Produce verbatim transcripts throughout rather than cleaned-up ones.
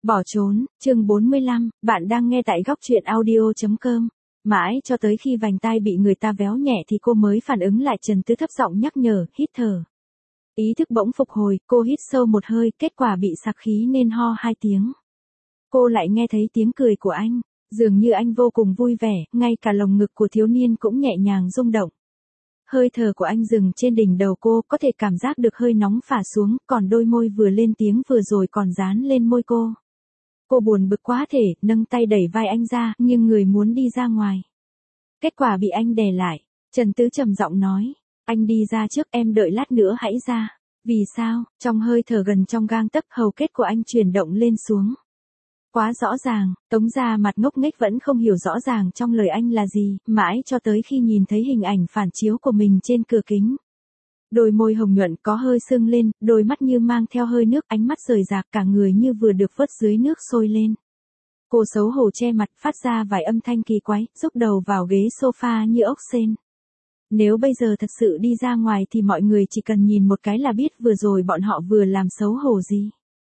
Bỏ trốn, chương bốn mươi lăm, bạn đang nghe tại góc truyện audio chấm com. Mãi cho tới khi vành tai bị người ta véo nhẹ thì cô mới phản ứng lại. Trần Tứ thấp giọng nhắc nhở, hít thở. Ý thức bỗng phục hồi, cô hít sâu một hơi, kết quả bị sặc khí nên ho hai tiếng. Cô lại nghe thấy tiếng cười của anh, dường như anh vô cùng vui vẻ, ngay cả lồng ngực của thiếu niên cũng nhẹ nhàng rung động. Hơi thở của anh dừng trên đỉnh đầu cô, có thể cảm giác được hơi nóng phả xuống, còn đôi môi vừa lên tiếng vừa rồi còn dán lên môi cô. Cô buồn bực quá thể, nâng tay đẩy vai anh ra, nhưng người muốn đi ra ngoài. Kết quả bị anh đè lại. Trần Tứ trầm giọng nói, anh đi ra trước, em đợi lát nữa hãy ra. Vì sao? Trong hơi thở gần trong gang tấc, hầu kết của anh chuyển động lên xuống. Quá rõ ràng, Tống Gia mặt ngốc nghếch vẫn không hiểu rõ ràng trong lời anh là gì, mãi cho tới khi nhìn thấy hình ảnh phản chiếu của mình trên cửa kính. Đôi môi hồng nhuận có hơi sưng lên, đôi mắt như mang theo hơi nước, ánh mắt rời rạc, cả người như vừa được vớt dưới nước sôi lên. Cô xấu hổ che mặt, phát ra vài âm thanh kỳ quái, rúc đầu vào ghế sofa như ốc sên. Nếu bây giờ thật sự đi ra ngoài thì mọi người chỉ cần nhìn một cái là biết vừa rồi bọn họ vừa làm xấu hổ gì.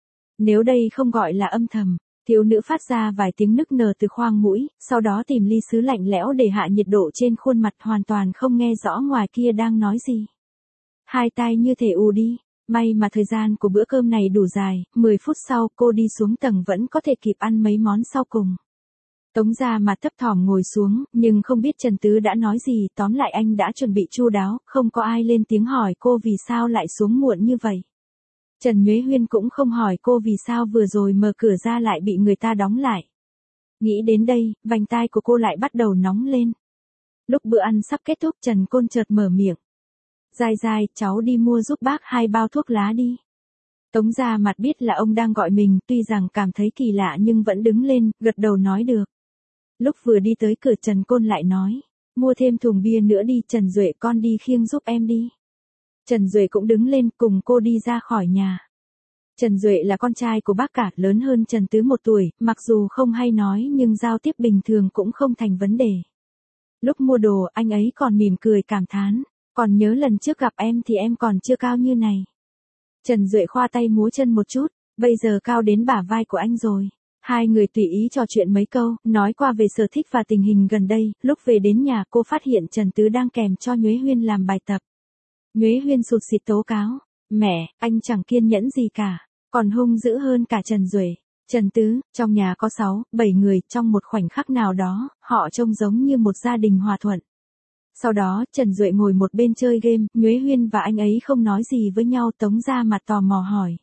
Nếu đây không gọi là âm thầm. Thiếu nữ phát ra vài tiếng nức nở từ khoang mũi, sau đó tìm ly sứ lạnh lẽo để hạ nhiệt độ trên khuôn mặt, hoàn toàn không nghe rõ ngoài kia đang nói gì. Hai tai như thể ù đi, may mà thời gian của bữa cơm này đủ dài, mười phút sau cô đi xuống tầng vẫn có thể kịp ăn mấy món sau cùng. Tống Gia mặt thấp thỏm ngồi xuống, nhưng không biết Trần Tứ đã nói gì, tóm lại anh đã chuẩn bị chu đáo, không có ai lên tiếng hỏi cô vì sao lại xuống muộn như vậy. Trần Nhuế Huyên cũng không hỏi cô vì sao vừa rồi mở cửa ra lại bị người ta đóng lại. Nghĩ đến đây, vành tai của cô lại bắt đầu nóng lên. Lúc bữa ăn sắp kết thúc, Trần Côn chợt mở miệng. Giai Giai, cháu đi mua giúp bác hai bao thuốc lá đi. Tống Gia mặt biết là ông đang gọi mình, tuy rằng cảm thấy kỳ lạ nhưng vẫn đứng lên, gật đầu nói được. Lúc vừa đi tới cửa Trần Côn lại nói, mua thêm thùng bia nữa đi, Trần Duệ con đi khiêng giúp em đi. Trần Duệ cũng đứng lên cùng cô đi ra khỏi nhà. Trần Duệ là con trai của bác cả, lớn hơn Trần Tứ một tuổi, mặc dù không hay nói nhưng giao tiếp bình thường cũng không thành vấn đề. Lúc mua đồ anh ấy còn mỉm cười cảm thán, còn nhớ lần trước gặp em thì em còn chưa cao như này. Trần Duệ khoa tay múa chân một chút, bây giờ cao đến bả vai của anh rồi. Hai người tùy ý trò chuyện mấy câu, nói qua về sở thích và tình hình gần đây, lúc về đến nhà cô phát hiện Trần Tứ đang kèm cho Nhuế Huyên làm bài tập. Nhuế Huyên sụt sịt tố cáo, mẹ, anh chẳng kiên nhẫn gì cả, còn hung dữ hơn cả Trần Duệ. Trần Tứ, trong nhà có sáu, bảy người, trong một khoảnh khắc nào đó, họ trông giống như một gia đình hòa thuận. Sau đó, Trần Duệ ngồi một bên chơi game, Nhuế Huyên và anh ấy không nói gì với nhau. Tống Gia mặt tò mò hỏi.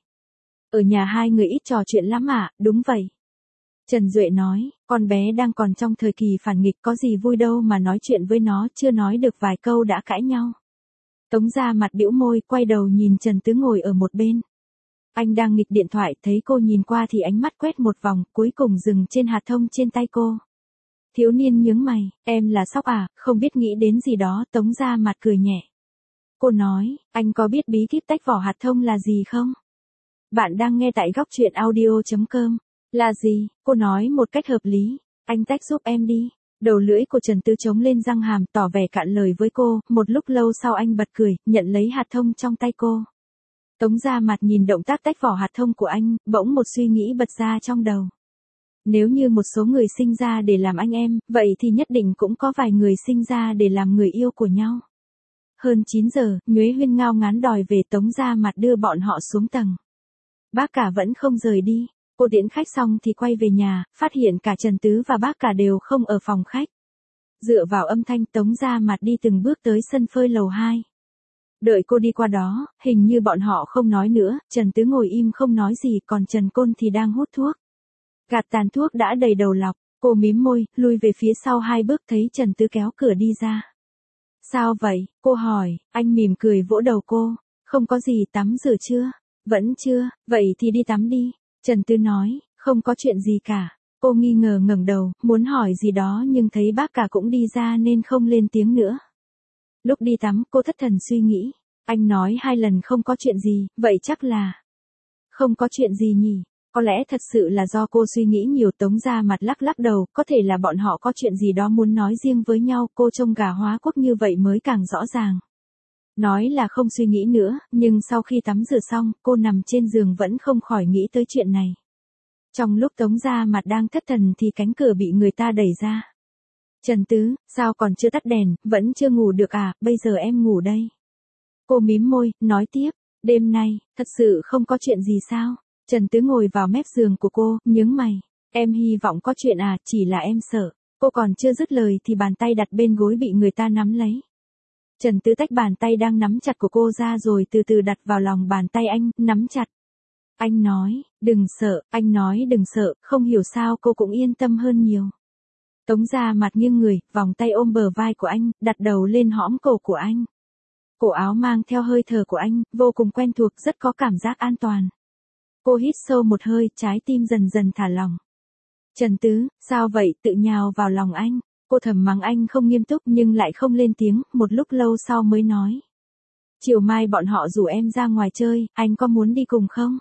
Ở nhà hai người ít trò chuyện lắm à? Đúng vậy. Trần Duệ nói, con bé đang còn trong thời kỳ phản nghịch, có gì vui đâu mà nói chuyện với nó, chưa nói được vài câu đã cãi nhau. Tống Gia mặt bĩu môi, quay đầu nhìn Trần Tứ ngồi ở một bên. Anh đang nghịch điện thoại, thấy cô nhìn qua thì ánh mắt quét một vòng, cuối cùng dừng trên hạt thông trên tay cô. Thiếu niên nhướng mày, em là sóc à, không biết nghĩ đến gì đó. Tống Gia mặt cười nhẹ. Cô nói, anh có biết bí kíp tách vỏ hạt thông là gì không? Bạn đang nghe tại góc truyện audio chấm com. Là gì? Cô nói một cách hợp lý, anh tách giúp em đi. Đầu lưỡi của Trần Tứ trống lên răng hàm, tỏ vẻ cạn lời với cô, một lúc lâu sau anh bật cười, nhận lấy hạt thông trong tay cô. Tống Gia mặt nhìn động tác tách vỏ hạt thông của anh, bỗng một suy nghĩ bật ra trong đầu. Nếu như một số người sinh ra để làm anh em, vậy thì nhất định cũng có vài người sinh ra để làm người yêu của nhau. Hơn chín giờ, Nhuế Huyên ngao ngán đòi về. Tống Gia mặt đưa bọn họ xuống tầng. Bác cả vẫn không rời đi. Cô tiễn khách xong thì quay về nhà, phát hiện cả Trần Tứ và bác cả đều không ở phòng khách. Dựa vào âm thanh, Tống Gia mặt đi từng bước tới sân phơi lầu hai. Đợi cô đi qua đó, hình như bọn họ không nói nữa, Trần Tứ ngồi im không nói gì, còn Trần Côn thì đang hút thuốc. Gạt tàn thuốc đã đầy đầu lọc, cô mím môi, lui về phía sau hai bước, thấy Trần Tứ kéo cửa đi ra. Sao vậy? Cô hỏi, anh mỉm cười vỗ đầu cô. Không có gì, tắm rửa chưa? Vẫn chưa, vậy thì đi tắm đi. Trần Tứ nói, không có chuyện gì cả. Cô nghi ngờ ngẩng đầu, muốn hỏi gì đó nhưng thấy bác cả cũng đi ra nên không lên tiếng nữa. Lúc đi tắm, cô thất thần suy nghĩ. Anh nói hai lần không có chuyện gì, vậy chắc là không có chuyện gì nhỉ? Có lẽ thật sự là do cô suy nghĩ nhiều. Tống Gia mặt lắc lắc đầu, có thể là bọn họ có chuyện gì đó muốn nói riêng với nhau. Cô trông gà hóa quốc như vậy mới càng rõ ràng. Nói là không suy nghĩ nữa, nhưng sau khi tắm rửa xong, cô nằm trên giường vẫn không khỏi nghĩ tới chuyện này. Trong lúc Tống Gia Mặt đang thất thần thì cánh cửa bị người ta đẩy ra. Trần Tứ, sao còn chưa tắt đèn, vẫn chưa ngủ được à, bây giờ em ngủ đây. Cô mím môi, nói tiếp, đêm nay, thật sự không có chuyện gì sao? Trần Tứ ngồi vào mép giường của cô, nhướng mày. Em hy vọng có chuyện à, chỉ là em sợ. Cô còn chưa dứt lời thì bàn tay đặt bên gối bị người ta nắm lấy. Trần Tứ tách bàn tay đang nắm chặt của cô ra rồi từ từ đặt vào lòng bàn tay anh, nắm chặt. Anh nói, đừng sợ, anh nói đừng sợ, không hiểu sao cô cũng yên tâm hơn nhiều. Tống Gia Mặt nghiêng người, vòng tay ôm bờ vai của anh, đặt đầu lên hõm cổ của anh. Cổ áo mang theo hơi thở của anh, vô cùng quen thuộc, rất có cảm giác an toàn. Cô hít sâu một hơi, trái tim dần dần thả lỏng. Trần Tứ, sao vậy, tự nhào vào lòng anh. Cô thầm mắng anh không nghiêm túc nhưng lại không lên tiếng, một lúc lâu sau mới nói. Chiều mai bọn họ rủ em ra ngoài chơi, anh có muốn đi cùng không?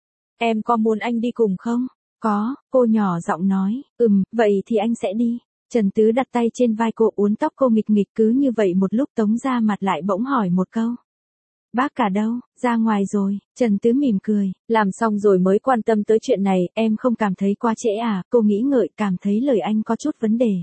Em có muốn anh đi cùng không? Có, cô nhỏ giọng nói, ừm, vậy thì anh sẽ đi. Trần Tứ đặt tay trên vai cô, uốn tóc cô nghịch nghịch, cứ như vậy một lúc Tống Gia Mặt lại bỗng hỏi một câu. Bác cả đâu, ra ngoài rồi. Trần Tứ mỉm cười, làm xong rồi mới quan tâm tới chuyện này, em không cảm thấy quá trễ à, cô nghĩ ngợi, cảm thấy lời anh có chút vấn đề.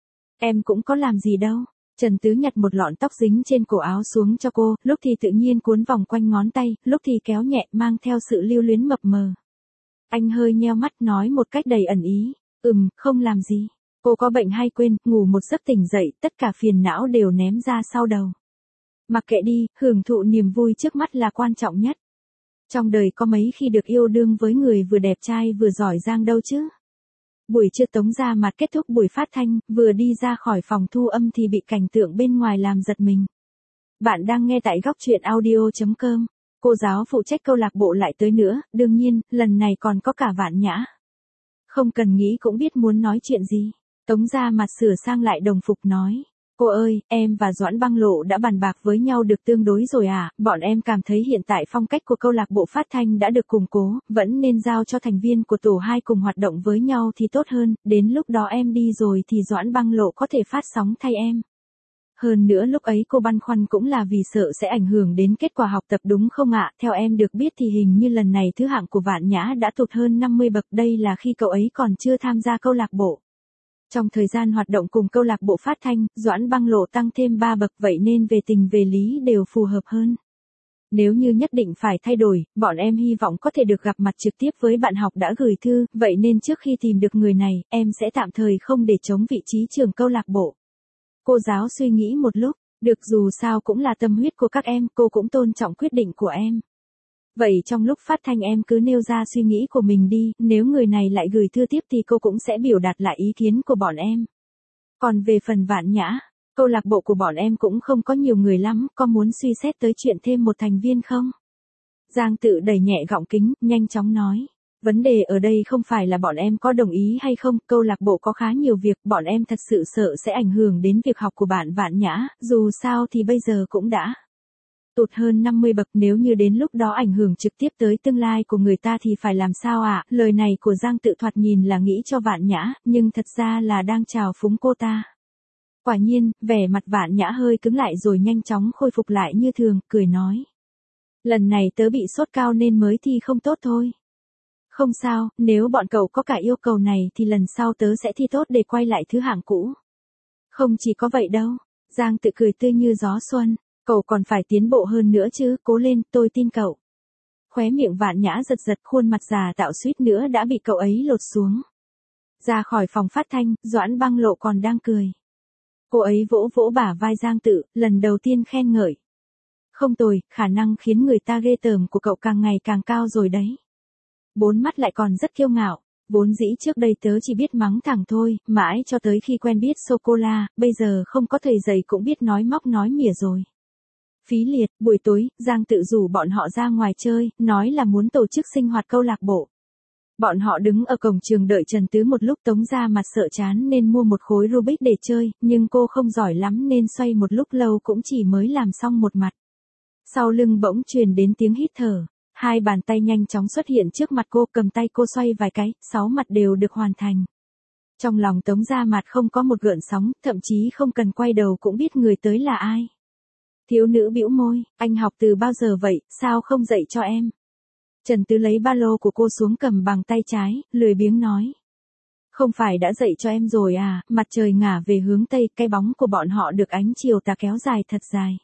Em cũng có làm gì đâu. Trần Tứ nhặt một lọn tóc dính trên cổ áo xuống cho cô, lúc thì tự nhiên cuốn vòng quanh ngón tay, lúc thì kéo nhẹ mang theo sự lưu luyến mập mờ. Anh hơi nheo mắt nói một cách đầy ẩn ý, ừm, không làm gì. Cô có bệnh hay quên, ngủ một giấc tỉnh dậy, tất cả phiền não đều ném ra sau đầu. Mặc kệ đi, hưởng thụ niềm vui trước mắt là quan trọng nhất. Trong đời có mấy khi được yêu đương với người vừa đẹp trai vừa giỏi giang đâu chứ. Buổi trưa Tống Gia Mặt kết thúc buổi phát thanh, vừa đi ra khỏi phòng thu âm thì bị cảnh tượng bên ngoài làm giật mình. Bạn đang nghe tại góc truyện audio chấm com. Cô giáo phụ trách câu lạc bộ lại tới nữa, đương nhiên, lần này còn có cả Vạn Nhã. Không cần nghĩ cũng biết muốn nói chuyện gì. Tống Gia Mặt sửa sang lại đồng phục nói. Cô ơi, em và Doãn Băng Lộ đã bàn bạc với nhau được tương đối rồi à, bọn em cảm thấy hiện tại phong cách của câu lạc bộ phát thanh đã được củng cố, vẫn nên giao cho thành viên của tổ hai cùng hoạt động với nhau thì tốt hơn, đến lúc đó em đi rồi thì Doãn Băng Lộ có thể phát sóng thay em. Hơn nữa lúc ấy cô băn khoăn cũng là vì sợ sẽ ảnh hưởng đến kết quả học tập đúng không ạ, theo em được biết thì hình như lần này thứ hạng của Vạn Nhã đã tụt hơn năm mươi bậc, đây là khi cậu ấy còn chưa tham gia câu lạc bộ. Trong thời gian hoạt động cùng câu lạc bộ phát thanh, Doãn Băng Lộ tăng thêm ba bậc, vậy nên về tình về lý đều phù hợp hơn. Nếu như nhất định phải thay đổi, bọn em hy vọng có thể được gặp mặt trực tiếp với bạn học đã gửi thư, vậy nên trước khi tìm được người này, em sẽ tạm thời không để chống vị trí trưởng câu lạc bộ. Cô giáo suy nghĩ một lúc, được, dù sao cũng là tâm huyết của các em, cô cũng tôn trọng quyết định của em. Vậy trong lúc phát thanh em cứ nêu ra suy nghĩ của mình đi, nếu người này lại gửi thư tiếp thì cô cũng sẽ biểu đạt lại ý kiến của bọn em. Còn về phần Vạn Nhã, câu lạc bộ của bọn em cũng không có nhiều người lắm, có muốn suy xét tới chuyện thêm một thành viên không? Giang Tự đẩy nhẹ gọng kính, nhanh chóng nói. Vấn đề ở đây không phải là bọn em có đồng ý hay không, câu lạc bộ có khá nhiều việc, bọn em thật sự sợ sẽ ảnh hưởng đến việc học của bạn Vạn Nhã, dù sao thì bây giờ cũng đã tụt hơn năm mươi bậc, nếu như đến lúc đó ảnh hưởng trực tiếp tới tương lai của người ta thì phải làm sao ạ? À? Lời này của Giang Tự thoạt nhìn là nghĩ cho Vạn Nhã, nhưng thật ra là đang chào phúng cô ta. Quả nhiên, vẻ mặt Vạn Nhã hơi cứng lại rồi nhanh chóng khôi phục lại như thường, cười nói. Lần này tớ bị sốt cao nên mới thi không tốt thôi. Không sao, nếu bọn cậu có cả yêu cầu này thì lần sau tớ sẽ thi tốt để quay lại thứ hạng cũ. Không chỉ có vậy đâu, Giang Tự cười tươi như gió xuân. Cậu còn phải tiến bộ hơn nữa chứ, cố lên, tôi tin cậu. Khóe miệng Vạn Nhã giật giật, khuôn mặt già tạo suýt nữa đã bị cậu ấy lột xuống. Ra khỏi phòng phát thanh, Doãn Băng Lộ còn đang cười. Cô ấy vỗ vỗ bả vai Giang Tự, lần đầu tiên khen ngợi. Không tồi, khả năng khiến người ta ghê tởm của cậu càng ngày càng cao rồi đấy. Bốn mắt lại còn rất kiêu ngạo. Vốn dĩ trước đây tớ chỉ biết mắng thẳng thôi, mãi cho tới khi quen biết sô-cô-la, bây giờ không có thầy dạy cũng biết nói móc nói mỉa rồi. Phí liệt, buổi tối, Giang Tự rủ bọn họ ra ngoài chơi, nói là muốn tổ chức sinh hoạt câu lạc bộ. Bọn họ đứng ở cổng trường đợi Trần Tứ một lúc, Tống Gia Mặt sợ chán nên mua một khối Rubik để chơi, nhưng cô không giỏi lắm nên xoay một lúc lâu cũng chỉ mới làm xong một mặt. Sau lưng bỗng truyền đến tiếng hít thở, hai bàn tay nhanh chóng xuất hiện trước mặt cô, cầm tay cô xoay vài cái, sáu mặt đều được hoàn thành. Trong lòng Tống Gia Mặt không có một gợn sóng, thậm chí không cần quay đầu cũng biết người tới là ai. Thiếu nữ bĩu môi, anh học từ bao giờ vậy, sao không dạy cho em? Trần Tứ lấy ba lô của cô xuống cầm bằng tay trái, lười biếng nói. Không phải đã dậy cho em rồi à, mặt trời ngả về hướng Tây, cái bóng của bọn họ được ánh chiều tà kéo dài thật dài.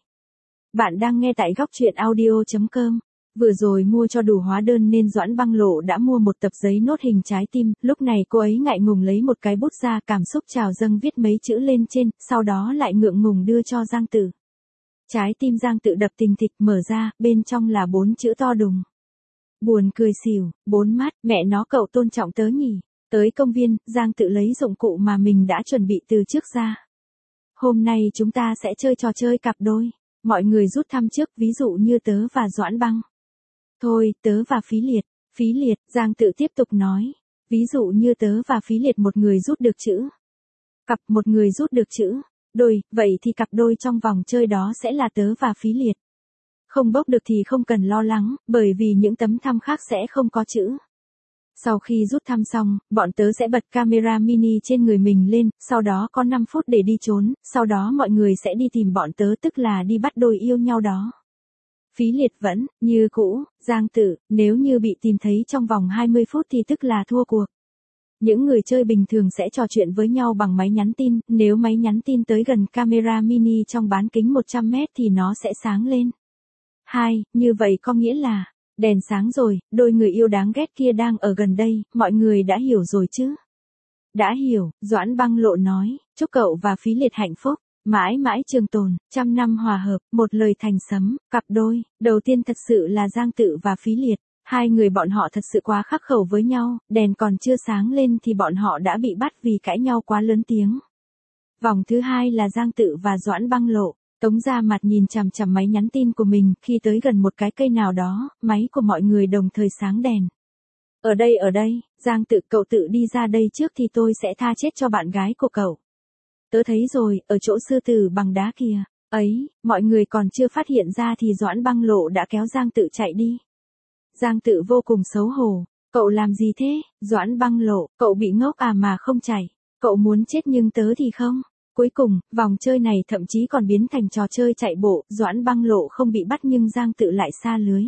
Bạn đang nghe tại góc truyện audio chấm com. Vừa rồi mua cho đủ hóa đơn nên Doãn Băng Lộ đã mua một tập giấy nốt hình trái tim, lúc này cô ấy ngại ngùng lấy một cái bút ra, cảm xúc trào dâng viết mấy chữ lên trên, sau đó lại ngượng ngùng đưa cho Giang Tự. Trái tim Giang Tự đập thình thịch, mở ra, bên trong là bốn chữ to đùng. Buồn cười xỉu, bốn mắt, mẹ nó cậu tôn trọng tớ nhỉ. Tới công viên, Giang Tự lấy dụng cụ mà mình đã chuẩn bị từ trước ra. Hôm nay chúng ta sẽ chơi trò chơi cặp đôi. Mọi người rút thăm trước, ví dụ như tớ và Doãn Băng. Thôi, tớ và Phí Liệt. Phí Liệt, Giang Tự tiếp tục nói. Ví dụ như tớ và Phí Liệt một người rút được chữ cặp, một người rút được chữ đôi, vậy thì cặp đôi trong vòng chơi đó sẽ là tớ và Phí Liệt. Không bốc được thì không cần lo lắng, bởi vì những tấm thăm khác sẽ không có chữ. Sau khi rút thăm xong, bọn tớ sẽ bật camera mini trên người mình lên, sau đó có năm phút để đi trốn, sau đó mọi người sẽ đi tìm bọn tớ, tức là đi bắt đôi yêu nhau đó. Phí Liệt vẫn, như cũ, Giang Tự, nếu như bị tìm thấy trong vòng hai mươi phút thì tức là thua cuộc. Những người chơi bình thường sẽ trò chuyện với nhau bằng máy nhắn tin, nếu máy nhắn tin tới gần camera mini trong bán kính một trăm mét thì nó sẽ sáng lên. Hai, như vậy có nghĩa là, đèn sáng rồi, đôi người yêu đáng ghét kia đang ở gần đây, mọi người đã hiểu rồi chứ? Đã hiểu, Doãn Băng Lộ nói, chúc cậu và Phí Liệt hạnh phúc, mãi mãi trường tồn, trăm năm hòa hợp, một lời thành sấm, cặp đôi, đầu tiên thật sự là Giang Tự và Phí Liệt, hai người bọn họ thật sự quá khắc khẩu với nhau, đèn còn chưa sáng lên thì bọn họ đã bị bắt vì cãi nhau quá lớn tiếng. Vòng thứ hai là Giang Tự và Doãn Băng Lộ. Tống Gia Mặt nhìn chằm chằm máy nhắn tin của mình, khi tới gần một cái cây nào đó, máy của mọi người đồng thời sáng đèn. Ở đây ở đây, Giang Tự, cậu tự đi ra đây trước thì tôi sẽ tha chết cho bạn gái của cậu. Tớ thấy rồi, ở chỗ sư tử bằng đá kìa. Ấy, mọi người còn chưa phát hiện ra thì Doãn Băng Lộ đã kéo Giang Tự chạy đi. Giang Tự vô cùng xấu hổ. Cậu làm gì thế, Doãn Băng Lộ, cậu bị ngốc à mà không chạy. Cậu muốn chết nhưng tớ thì không. Cuối cùng, vòng chơi này thậm chí còn biến thành trò chơi chạy bộ, Doãn Băng Lộ không bị bắt nhưng Giang Tự lại xa lưới.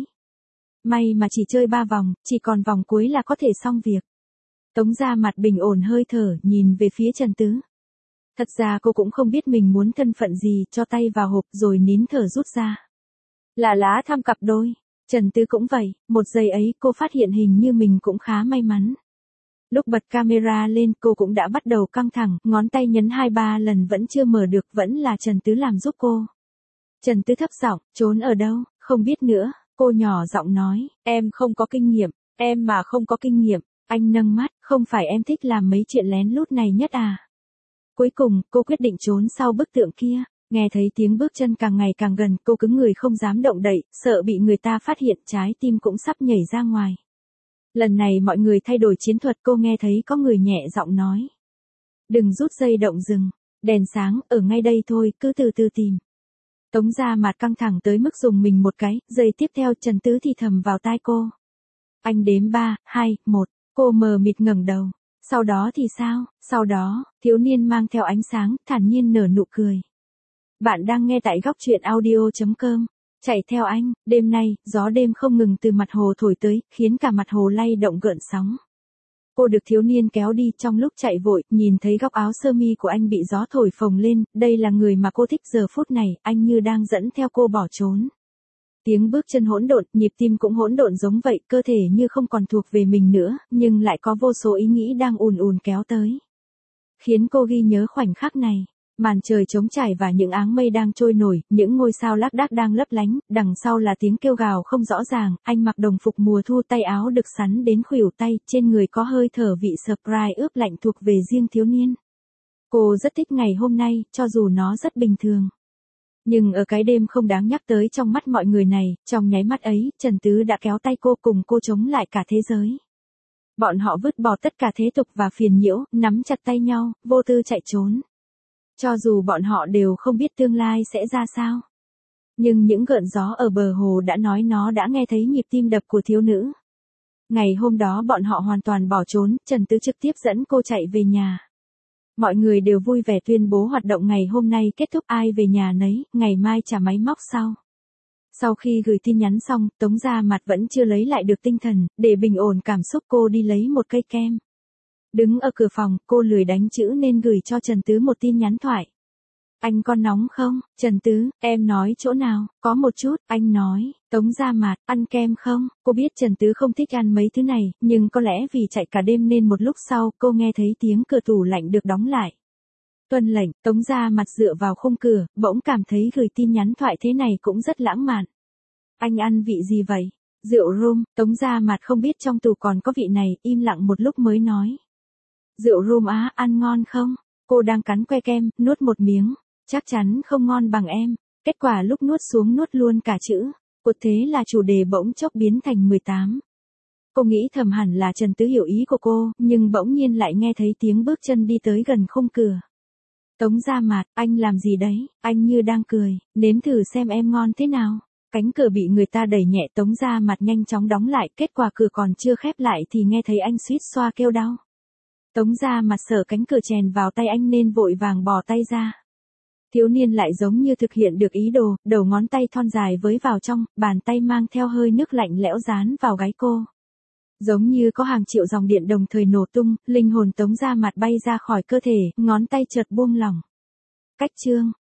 May mà chỉ chơi ba vòng, chỉ còn vòng cuối là có thể xong việc. Tống Gia Mặt bình ổn hơi thở, nhìn về phía Trần Tứ. Thật ra cô cũng không biết mình muốn thân phận gì, cho tay vào hộp rồi nín thở rút ra. Là lá thăm cặp đôi. Trần Tứ cũng vậy, một giây ấy cô phát hiện hình như mình cũng khá may mắn. Lúc bật camera lên cô cũng đã bắt đầu căng thẳng, ngón tay nhấn hai ba lần vẫn chưa mở được, vẫn là Trần Tứ làm giúp cô. Trần Tứ thấp giọng, trốn ở đâu, không biết nữa, cô nhỏ giọng nói, em không có kinh nghiệm, em mà không có kinh nghiệm, anh nâng mắt, không phải em thích làm mấy chuyện lén lút này nhất à. Cuối cùng, cô quyết định trốn sau bức tượng kia, nghe thấy tiếng bước chân càng ngày càng gần, cô cứng người không dám động đậy, sợ bị người ta phát hiện, trái tim cũng sắp nhảy ra ngoài. Lần này mọi người thay đổi chiến thuật, cô nghe thấy có người nhẹ giọng nói. Đừng rút dây động rừng, đèn sáng, ở ngay đây thôi, cứ từ từ tìm. Tống Gia Mặt căng thẳng tới mức dùng mình một cái, giây tiếp theo Trần Tứ thì thầm vào tai cô. Anh đếm ba, hai, một, cô mờ mịt ngẩng đầu. Sau đó thì sao, sau đó, thiếu niên mang theo ánh sáng, thản nhiên nở nụ cười. Bạn đang nghe tại góc truyện audio chấm com. Chạy theo anh, đêm nay, gió đêm không ngừng từ mặt hồ thổi tới, khiến cả mặt hồ lay động gợn sóng. Cô được thiếu niên kéo đi, trong lúc chạy vội, nhìn thấy góc áo sơ mi của anh bị gió thổi phồng lên, đây là người mà cô thích giờ phút này, anh như đang dẫn theo cô bỏ trốn. Tiếng bước chân hỗn độn, nhịp tim cũng hỗn độn giống vậy, cơ thể như không còn thuộc về mình nữa, nhưng lại có vô số ý nghĩ đang ùn ùn kéo tới. Khiến cô ghi nhớ khoảnh khắc này. Màn trời trống trải và những áng mây đang trôi nổi, những ngôi sao lác đác đang lấp lánh, đằng sau là tiếng kêu gào không rõ ràng, anh mặc đồng phục mùa thu, tay áo được sắn đến khuỷu tay, trên người có hơi thở vị Sprite ướp lạnh thuộc về riêng thiếu niên. Cô rất thích ngày hôm nay, cho dù nó rất bình thường. Nhưng ở cái đêm không đáng nhắc tới trong mắt mọi người này, trong nháy mắt ấy, Trần Tứ đã kéo tay cô cùng cô chống lại cả thế giới. Bọn họ vứt bỏ tất cả thế tục và phiền nhiễu, nắm chặt tay nhau, vô tư chạy trốn. Cho dù bọn họ đều không biết tương lai sẽ ra sao. Nhưng những gợn gió ở bờ hồ đã nói nó đã nghe thấy nhịp tim đập của thiếu nữ. Ngày hôm đó bọn họ hoàn toàn bỏ trốn, Trần Tứ trực tiếp dẫn cô chạy về nhà. Mọi người đều vui vẻ tuyên bố hoạt động ngày hôm nay kết thúc, ai về nhà nấy, ngày mai trả máy móc sau. Sau khi gửi tin nhắn xong, Tống Gia Mặt vẫn chưa lấy lại được tinh thần, để bình ổn cảm xúc cô đi lấy một cây kem. Đứng ở cửa phòng, cô lười đánh chữ nên gửi cho Trần Tứ một tin nhắn thoại. Anh có nóng không? Trần Tứ, em nói chỗ nào? Có một chút, anh nói. Tống Gia Mặt, ăn kem không? Cô biết Trần Tứ không thích ăn mấy thứ này, nhưng có lẽ vì chạy cả đêm nên một lúc sau cô nghe thấy tiếng cửa tủ lạnh được đóng lại. Tuân lệnh, Tống Gia Mặt dựa vào khung cửa, bỗng cảm thấy gửi tin nhắn thoại thế này cũng rất lãng mạn. Anh ăn vị gì vậy? Rượu rum. Tống Gia Mặt không biết trong tủ còn có vị này, im lặng một lúc mới nói. Rượu rum á, ăn ngon không? Cô đang cắn que kem, nuốt một miếng. Chắc chắn không ngon bằng em. Kết quả lúc nuốt xuống nuốt luôn cả chữ. Cột thế là chủ đề bỗng chốc biến thành mười tám. Cô nghĩ thầm hẳn là Trần Tứ hiểu ý của cô, nhưng bỗng nhiên lại nghe thấy tiếng bước chân đi tới gần khung cửa. Tống Gia Mặt, anh làm gì đấy? Anh như đang cười, nếm thử xem em ngon thế nào. Cánh cửa bị người ta đẩy nhẹ, Tống Gia Mặt nhanh chóng đóng lại, kết quả cửa còn chưa khép lại thì nghe thấy anh suýt xoa kêu đau. Tống Gia Mặt sợ cánh cửa chèn vào tay anh nên vội vàng bỏ tay ra. Thiếu niên lại giống như thực hiện được ý đồ, đầu ngón tay thon dài với vào trong, bàn tay mang theo hơi nước lạnh lẽo dán vào gáy cô. Giống như có hàng triệu dòng điện đồng thời nổ tung, linh hồn Tống Gia Mặt bay ra khỏi cơ thể, ngón tay chợt buông lỏng. Cách chương